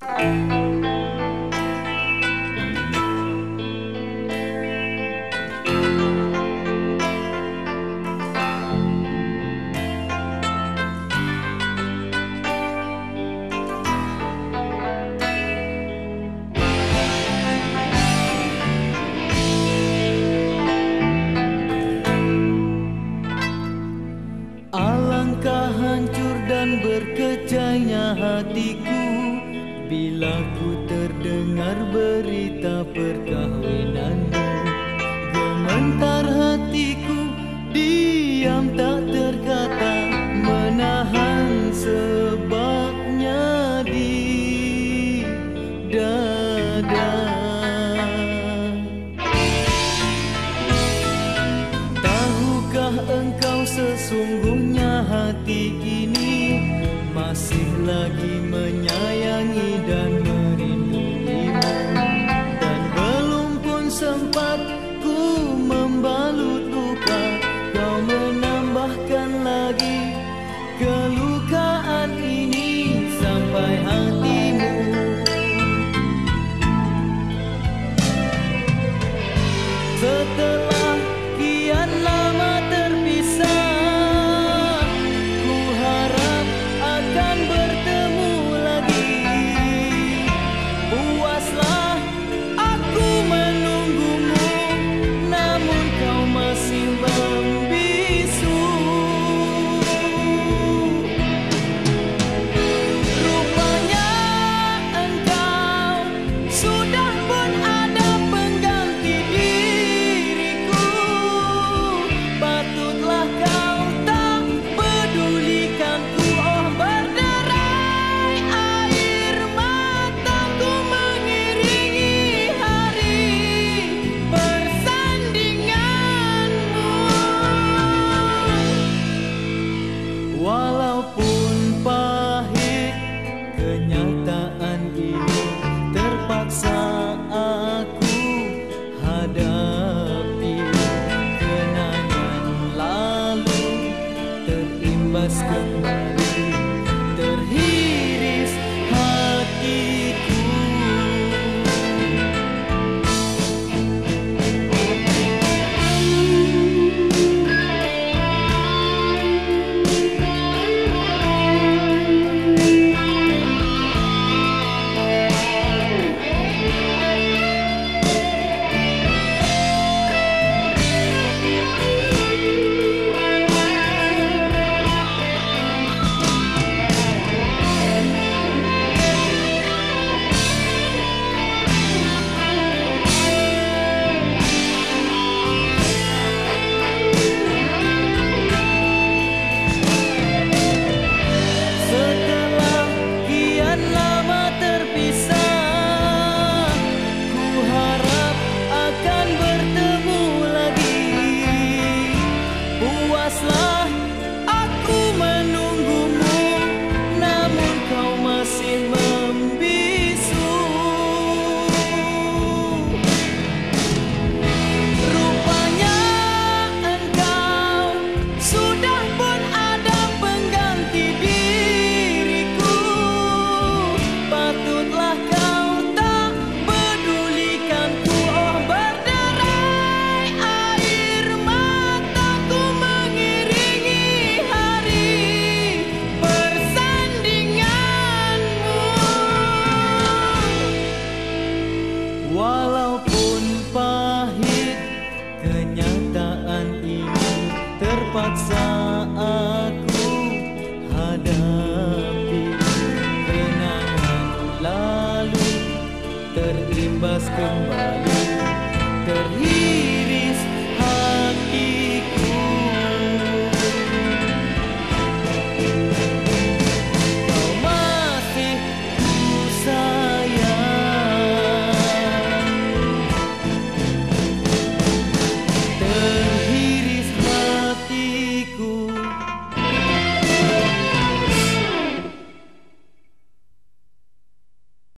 Alangkah hancur dan berkecainya hatiku bila ku terdengar berita perkahwinanmu. Gementar hatiku, diam tak terkata, menahan sebabnya di dada. Tahukah engkau sesungguhnya hati ini masih lagi menyayangi dan merindungimu, dan belum pun sempat ku membalut luka, kau menambahkan lagi kelukaan ini sampai hatimu. Setelah kian lama terpisah, ku harap akan bertemu lagi. Puaslah aku menunggumu, namun kau masih membisu. Rupanya engkau sudah pun ada pengganti diriku. Patutlah kau tak pedulikanku. Oh, berderai air mataku mengiringi hari persandinganmu. Walaupun pahit kenyataan ini, terpaksa aku hadapi. Kenangan lalu terimbas kembali, terhiris hatiku. Setelah kian lama terpisah, ku harap akan bertemu lagi. Puaslah aku menunggumu, namun kau masih membisu. Rupanya engkau sudah pun ada pengganti diriku. Patutlah kau tak pedulikanku. Oh, berderai air mataku mengiringi hari persandinganmu. Walaupun pahit kenyataan ini, terpaksa aku hadapi. Kenangan lalu terimbas kembali, terhiris